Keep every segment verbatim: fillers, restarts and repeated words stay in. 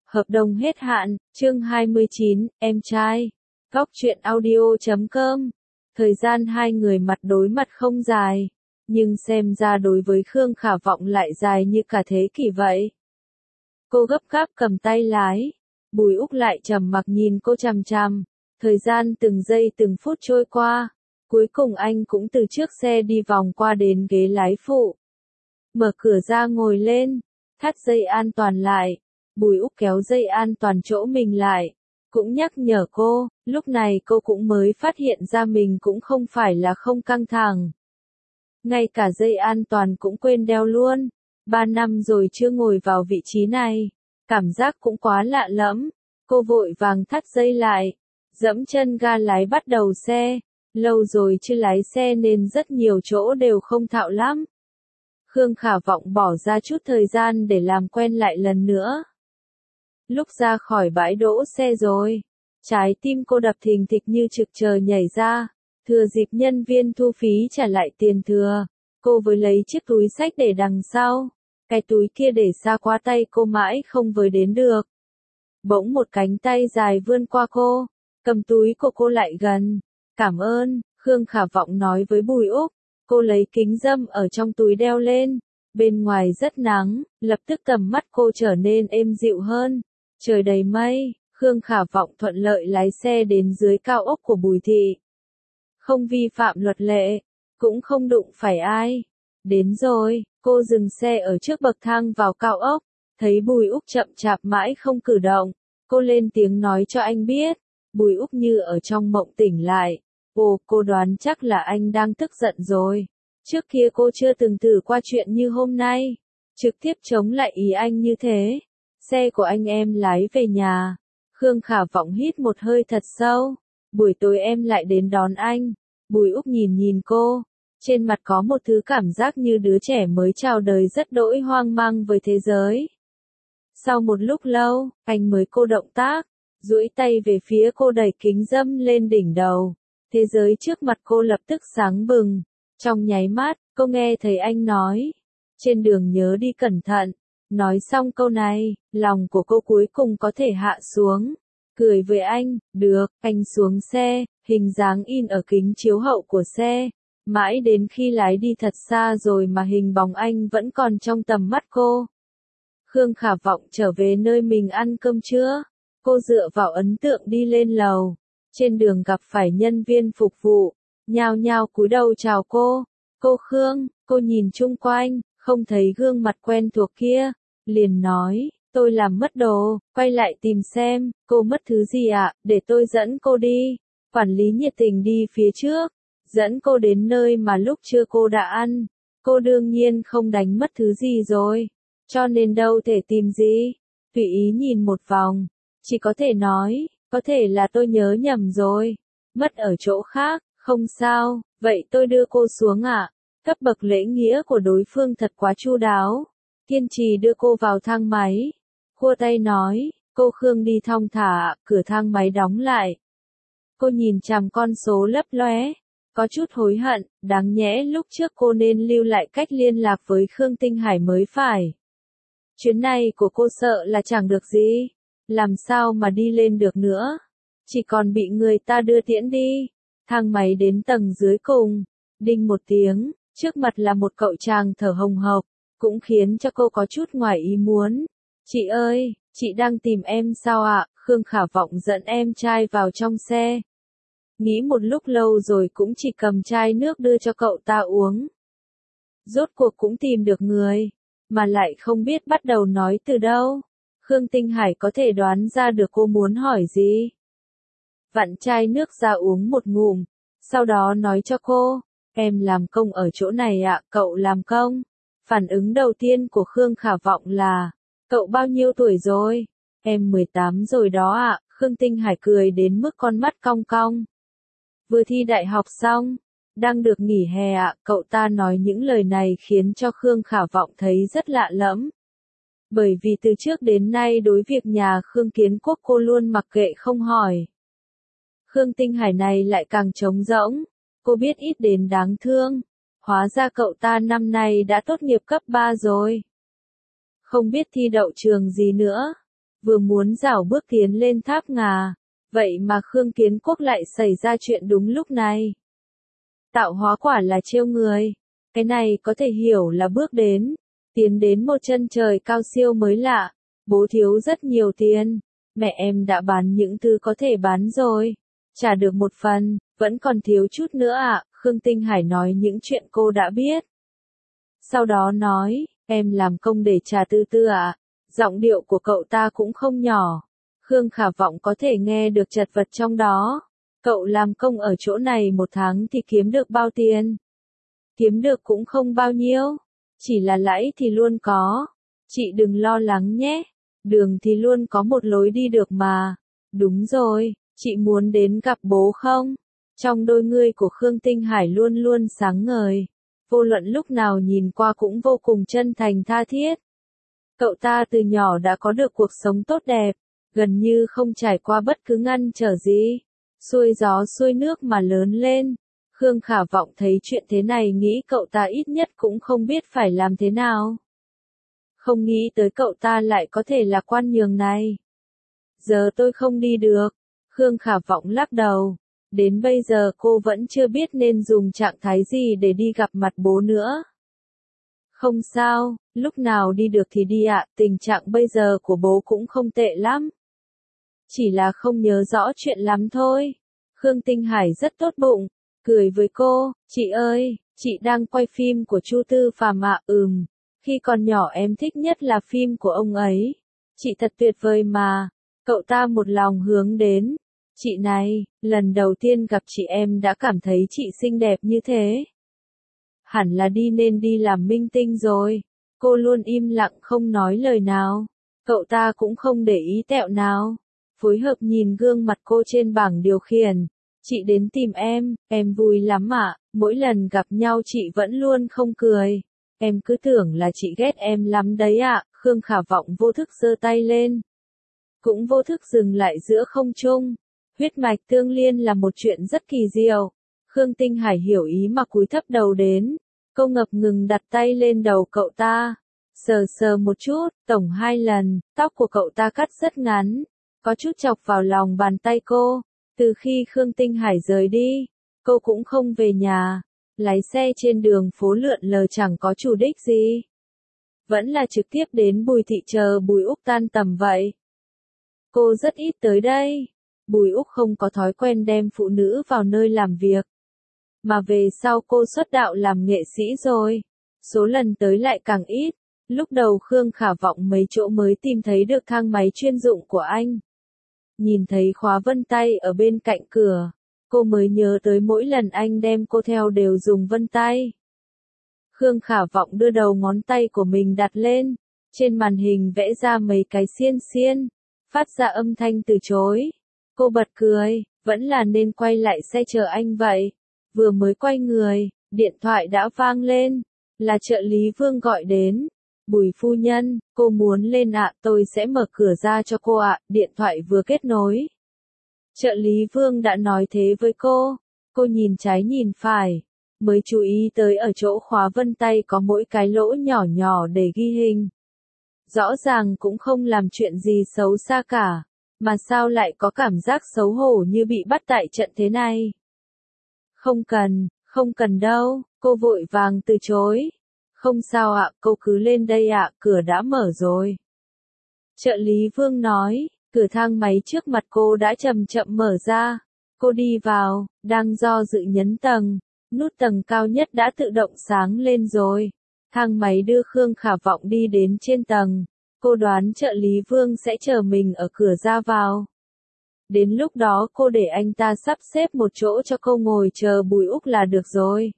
Hợp đồng hết hạn, chương hai mươi chín, em trai. Góc truyện audio chấm com. Thời gian hai người mặt đối mặt không dài, nhưng xem ra đối với Khương Khả Vọng lại dài như cả thế kỷ vậy. Cô gấp gáp cầm tay lái, Bùi Úc lại trầm mặc nhìn cô chằm chằm. Thời gian từng giây từng phút trôi qua, cuối cùng anh cũng từ trước xe đi vòng qua đến ghế lái phụ. Mở cửa ra ngồi lên, thắt dây an toàn lại. Bùi Úc kéo dây an toàn chỗ mình lại, cũng nhắc nhở cô, lúc này cô cũng mới phát hiện ra mình cũng không phải là không căng thẳng. Ngay cả dây an toàn cũng quên đeo luôn, ba năm rồi chưa ngồi vào vị trí này, cảm giác cũng quá lạ lẫm. Cô vội vàng thắt dây lại, dẫm chân ga lái bắt đầu xe, lâu rồi chưa lái xe nên rất nhiều chỗ đều không thạo lắm. Khương Khả Vọng bỏ ra chút thời gian để làm quen lại lần nữa. Lúc ra khỏi bãi đỗ xe rồi, trái tim cô đập thình thịch như trực chờ nhảy ra. Thừa dịp nhân viên thu phí trả lại tiền thừa, cô với lấy chiếc túi xách để đằng sau. Cái túi kia để xa quá tay cô mãi không với đến được. Bỗng một cánh tay dài vươn qua cô, cầm túi của cô lại gần. Cảm ơn, Khương Khả Vọng nói với Bùi Úc. Cô lấy kính râm ở trong túi đeo lên. Bên ngoài rất nắng, lập tức tầm mắt cô trở nên êm dịu hơn. Trời đầy mây, Khương Khả Vọng thuận lợi lái xe đến dưới cao ốc của Bùi Thị. Không vi phạm luật lệ, cũng không đụng phải ai. Đến rồi, cô dừng xe ở trước bậc thang vào cao ốc, thấy Bùi Úc chậm chạp mãi không cử động. Cô lên tiếng nói cho anh biết. Bùi Úc như ở trong mộng tỉnh lại. Ồ, cô đoán chắc là anh đang tức giận rồi. Trước kia cô chưa từng thử qua chuyện như hôm nay. Trực tiếp chống lại ý anh như thế. Xe của anh em lái về nhà. Khương Khả Vọng hít một hơi thật sâu. Buổi tối em lại đến đón anh. Bùi Úc nhìn nhìn cô. Trên mặt có một thứ cảm giác như đứa trẻ mới chào đời rất đỗi hoang mang với thế giới. Sau một lúc lâu, anh mới cô động tác, duỗi tay về phía cô đẩy kính râm lên đỉnh đầu. Thế giới trước mặt cô lập tức sáng bừng. Trong nháy mắt, cô nghe thấy anh nói. Trên đường nhớ đi cẩn thận. Nói xong câu này, lòng của cô cuối cùng có thể hạ xuống. Cười với anh, được, anh xuống xe, hình dáng in ở kính chiếu hậu của xe. Mãi đến khi lái đi thật xa rồi mà hình bóng anh vẫn còn trong tầm mắt cô. Khương Khả Vọng trở về nơi mình ăn cơm trưa. Cô dựa vào ấn tượng đi lên lầu. Trên đường gặp phải nhân viên phục vụ, nhao nhao cúi đầu chào cô. Cô Khương, cô nhìn chung quanh, không thấy gương mặt quen thuộc kia. Liền nói, tôi làm mất đồ, quay lại tìm xem, cô mất thứ gì ạ, à? Để tôi dẫn cô đi. Quản lý nhiệt tình đi phía trước, dẫn cô đến nơi mà lúc trưa cô đã ăn. Cô đương nhiên không đánh mất thứ gì rồi, cho nên đâu thể tìm gì. Tùy ý nhìn một vòng, chỉ có thể nói, có thể là tôi nhớ nhầm rồi, mất ở chỗ khác, không sao, vậy tôi đưa cô xuống ạ. À? Cấp bậc lễ nghĩa của đối phương thật quá chu đáo. Kiên trì đưa cô vào thang máy. Khua tay nói, cô Khương đi thong thả, cửa thang máy đóng lại. Cô nhìn chằm con số lấp lóe, có chút hối hận, đáng nhẽ lúc trước cô nên lưu lại cách liên lạc với Khương Tinh Hải mới phải. Chuyến này của cô sợ là chẳng được gì, làm sao mà đi lên được nữa, chỉ còn bị người ta đưa tiễn đi. Thang máy đến tầng dưới cùng, đinh một tiếng, trước mặt là một cậu chàng thở hồng hộc, cũng khiến cho cô có chút ngoài ý muốn. Chị ơi, chị đang tìm em sao ạ? À? Khương Khả Vọng dẫn em trai vào trong xe. Nghĩ một lúc lâu rồi cũng chỉ cầm chai nước đưa cho cậu ta uống. Rốt cuộc cũng tìm được người, mà lại không biết bắt đầu nói từ đâu. Khương Tinh Hải có thể đoán ra được cô muốn hỏi gì. Vặn chai nước ra uống một ngụm, sau đó nói cho cô, em làm công ở chỗ này ạ, à, cậu làm công. Phản ứng đầu tiên của Khương Khả Vọng là, cậu bao nhiêu tuổi rồi? Em mười tám rồi đó ạ, à. Khương Tinh Hải cười đến mức con mắt cong cong. Vừa thi đại học xong, đang được nghỉ hè ạ, à. Cậu ta nói những lời này khiến cho Khương Khả Vọng thấy rất lạ lẫm. Bởi vì từ trước đến nay đối việc nhà Khương Kiến Quốc cô luôn mặc kệ không hỏi. Khương Tinh Hải này lại càng trống rỗng, cô biết ít đến đáng thương. Hóa ra cậu ta năm nay đã tốt nghiệp cấp ba rồi. Không biết thi đậu trường gì nữa. vừa muốn rảo bước tiến lên tháp ngà, vậy mà Khương Kiến Quốc lại xảy ra chuyện đúng lúc này. Tạo hóa quả là trêu người, cái này có thể hiểu là bước đến, tiến đến một chân trời cao siêu mới lạ, bố thiếu rất nhiều tiền, mẹ em đã bán những thứ có thể bán rồi, trả được một phần, vẫn còn thiếu chút nữa ạ, Khương Tinh Hải nói những chuyện cô đã biết. Sau đó nói, em làm công để trả tư tư ạ, giọng điệu của cậu ta cũng không nhỏ, Khương Khả Vọng có thể nghe được chật vật trong đó. Cậu làm công ở chỗ này một tháng thì kiếm được bao tiền? Kiếm được cũng không bao nhiêu, chỉ là lãi thì luôn có. Chị đừng lo lắng nhé, đường thì luôn có một lối đi được mà. Đúng rồi, chị muốn đến gặp bố không? Trong đôi ngươi của Khương Tinh Hải luôn luôn sáng ngời, vô luận lúc nào nhìn qua cũng vô cùng chân thành tha thiết. Cậu ta từ nhỏ đã có được cuộc sống tốt đẹp, gần như không trải qua bất cứ ngăn trở gì. Xuôi gió xuôi nước mà lớn lên. Khương Khả Vọng thấy chuyện thế này nghĩ cậu ta ít nhất cũng không biết phải làm thế nào. Không nghĩ tới cậu ta lại có thể là quan nhường này. Giờ tôi không đi được. Khương Khả Vọng lắc đầu. Đến bây giờ cô vẫn chưa biết nên dùng trạng thái gì để đi gặp mặt bố nữa. Không sao, lúc nào đi được thì đi ạ, tình trạng bây giờ của bố cũng không tệ lắm. Chỉ là không nhớ rõ chuyện lắm thôi. Khương Tinh Hải rất tốt bụng, cười với cô, chị ơi, chị đang quay phim của Chu Tư Phàm ạ, ừm, khi còn nhỏ em thích nhất là phim của ông ấy. Chị thật tuyệt vời mà, cậu ta một lòng hướng đến. Chị này, lần đầu tiên gặp chị em đã cảm thấy chị xinh đẹp như thế. Hẳn là đi nên đi làm minh tinh rồi. Cô luôn im lặng không nói lời nào. Cậu ta cũng không để ý tẹo nào. Phối hợp nhìn gương mặt cô trên bảng điều khiển. Chị đến tìm em, em vui lắm ạ, mỗi lần gặp nhau chị vẫn luôn không cười. Em cứ tưởng là chị ghét em lắm đấy ạ, Khương Khả Vọng vô thức giơ tay lên. Cũng vô thức dừng lại giữa không trung. Huyết mạch tương liên là một chuyện rất kỳ diệu. Khương Tinh Hải hiểu ý mà cúi thấp đầu đến. Cô ngập ngừng đặt tay lên đầu cậu ta. Sờ sờ một chút, tổng hai lần, tóc của cậu ta cắt rất ngắn. Có chút chọc vào lòng bàn tay cô. Từ khi Khương Tinh Hải rời đi, cô cũng không về nhà. Lái xe trên đường phố lượn lờ chẳng có chủ đích gì. Vẫn là trực tiếp đến Bùi Thị chờ Bùi Úc tan tầm vậy. Cô rất ít tới đây. Bùi Úc không có thói quen đem phụ nữ vào nơi làm việc. Mà về sau cô xuất đạo làm nghệ sĩ rồi. Số lần tới lại càng ít. Lúc đầu Khương Khả Vọng mấy chỗ mới tìm thấy được thang máy chuyên dụng của anh. Nhìn thấy khóa vân tay ở bên cạnh cửa. Cô mới nhớ tới mỗi lần anh đem cô theo đều dùng vân tay. Khương Khả Vọng đưa đầu ngón tay của mình đặt lên. Trên màn hình vẽ ra mấy cái xiên xiên. Phát ra âm thanh từ chối. Cô bật cười, vẫn là nên quay lại xe chờ anh vậy. Vừa mới quay người, điện thoại đã vang lên. Là trợ lý Vương gọi đến. Bùi phu nhân, cô muốn lên ạ, tôi sẽ mở cửa ra cho cô ạ, điện thoại vừa kết nối. Trợ lý Vương đã nói thế với cô. Cô nhìn trái nhìn phải. Mới chú ý tới ở chỗ khóa vân tay có mỗi cái lỗ nhỏ nhỏ để ghi hình. Rõ ràng cũng không làm chuyện gì xấu xa cả. Mà sao lại có cảm giác xấu hổ như bị bắt tại trận thế này? Không cần, không cần đâu, cô vội vàng từ chối. Không sao ạ, cô cứ lên đây ạ, cửa đã mở rồi. Trợ lý Vương nói, cửa thang máy trước mặt cô đã chậm chậm mở ra. Cô đi vào, đang do dự nhấn tầng. Nút tầng cao nhất đã tự động sáng lên rồi. Thang máy đưa Khương Khả Vọng đi đến trên tầng. Cô đoán trợ lý Vương sẽ chờ mình ở cửa ra vào. Đến lúc đó cô để anh ta sắp xếp một chỗ cho cô ngồi chờ Bùi Úc là được rồi.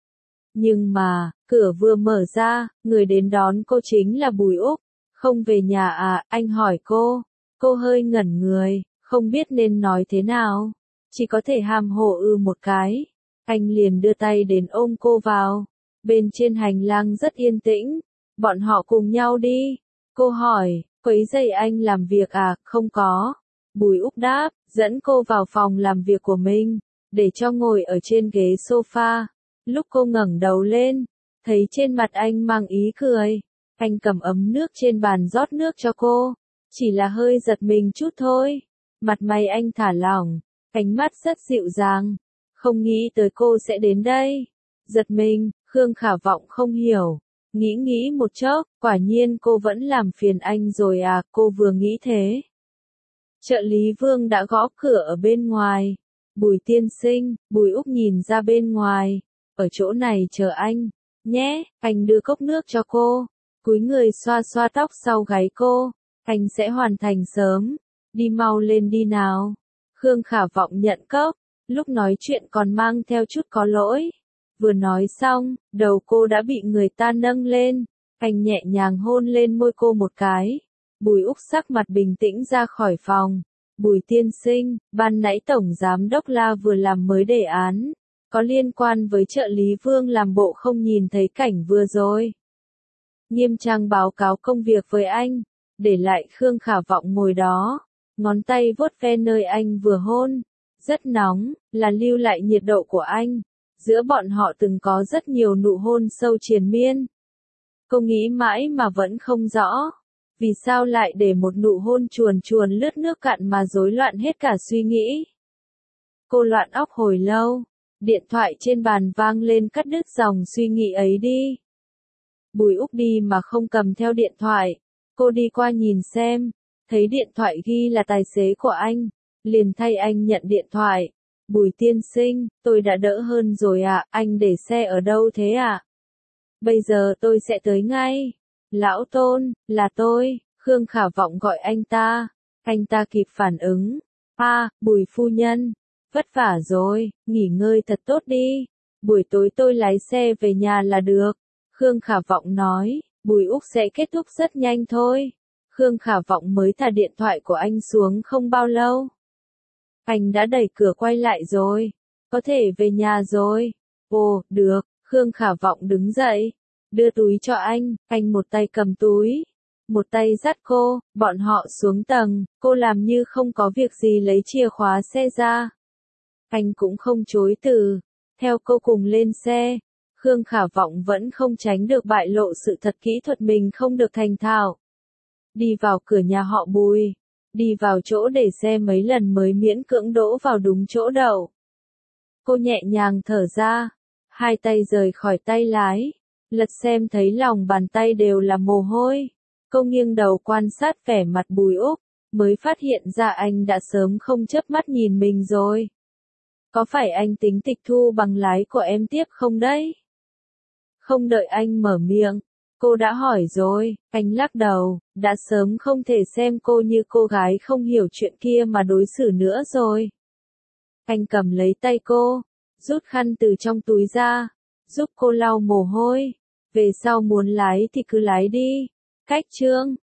Nhưng mà, cửa vừa mở ra, người đến đón cô chính là Bùi Úc. Không về nhà à, anh hỏi cô. Cô hơi ngẩn người, không biết nên nói thế nào. Chỉ có thể hàm hồ ư một cái. Anh liền đưa tay đến ôm cô vào. Bên trên hành lang rất yên tĩnh. Bọn họ cùng nhau đi. Cô hỏi, quấy rầy anh làm việc à, không có. Bùi Úc đáp, dẫn cô vào phòng làm việc của mình, để cho ngồi ở trên ghế sofa. Lúc cô ngẩng đầu lên, thấy trên mặt anh mang ý cười. Anh cầm ấm nước trên bàn rót nước cho cô. Chỉ là hơi giật mình chút thôi. Mặt mày anh thả lỏng, ánh mắt rất dịu dàng. Không nghĩ tới cô sẽ đến đây. Giật mình, Khương Khả Vọng không hiểu. Nghĩ nghĩ một chốc, quả nhiên cô vẫn làm phiền anh rồi à, cô vừa nghĩ thế. Trợ lý Vương đã gõ cửa ở bên ngoài. Bùi tiên sinh, Bùi Úc nhìn ra bên ngoài. Ở chỗ này chờ anh, nhé, anh đưa cốc nước cho cô. Cúi người xoa xoa tóc sau gáy cô. Anh sẽ hoàn thành sớm. Đi mau lên đi nào. Khương Khả Vọng nhận cốc. Lúc nói chuyện còn mang theo chút có lỗi. Vừa nói xong, đầu cô đã bị người ta nâng lên. Anh nhẹ nhàng hôn lên môi cô một cái. Bùi Úc sắc mặt bình tĩnh ra khỏi phòng. Bùi tiên sinh, ban nãy Tổng Giám đốc La vừa làm mới đề án. Có liên quan với trợ lý Vương làm bộ không nhìn thấy cảnh vừa rồi. Nghiêm trang báo cáo công việc với anh. Để lại Khương Khả Vọng ngồi đó. Ngón tay vuốt ve nơi anh vừa hôn. Rất nóng, là lưu lại nhiệt độ của anh. Giữa bọn họ từng có rất nhiều nụ hôn sâu triền miên. Cô nghĩ mãi mà vẫn không rõ. Vì sao lại để một nụ hôn chuồn chuồn lướt nước cạn mà rối loạn hết cả suy nghĩ. Cô loạn óc hồi lâu. Điện thoại trên bàn vang lên cắt đứt dòng suy nghĩ ấy đi. Bùi Úc đi mà không cầm theo điện thoại. Cô đi qua nhìn xem. Thấy điện thoại ghi là tài xế của anh. Liền thay anh nhận điện thoại. Bùi tiên sinh, tôi đã đỡ hơn rồi ạ, à, anh để xe ở đâu thế ạ? À? Bây giờ tôi sẽ tới ngay. Lão Tôn, là tôi, Khương Khả Vọng gọi anh ta. Anh ta kịp phản ứng. A, à, Bùi phu nhân, vất vả rồi, nghỉ ngơi thật tốt đi. Buổi tối tôi lái xe về nhà là được. Khương Khả Vọng nói, Bùi Úc sẽ kết thúc rất nhanh thôi. Khương Khả Vọng mới thả điện thoại của anh xuống không bao lâu. Anh đã đẩy cửa quay lại rồi. Có thể về nhà rồi. Ồ, được. Khương Khả Vọng đứng dậy. Đưa túi cho anh. Anh một tay cầm túi. Một tay dắt cô. Bọn họ xuống tầng. Cô làm như không có việc gì lấy chìa khóa xe ra. Anh cũng không chối từ. Theo cô cùng lên xe. Khương Khả Vọng vẫn không tránh được bại lộ sự thật kỹ thuật mình không được thành thạo. Đi vào cửa nhà họ Bùi. Đi vào chỗ để xe mấy lần mới miễn cưỡng đỗ vào đúng chỗ đậu. Cô nhẹ nhàng thở ra. Hai tay rời khỏi tay lái. Lật xem thấy lòng bàn tay đều là mồ hôi. Cô nghiêng đầu quan sát vẻ mặt Bùi Úc. Mới phát hiện ra anh đã sớm không chớp mắt nhìn mình rồi. Có phải anh tính tịch thu bằng lái của em tiếp không đấy? Không đợi anh mở miệng. Cô đã hỏi rồi, anh lắc đầu, đã sớm không thể xem cô như cô gái không hiểu chuyện kia mà đối xử nữa rồi. Anh cầm lấy tay cô, rút khăn từ trong túi ra, giúp cô lau mồ hôi. Về sau muốn lái thì cứ lái đi. Cách chương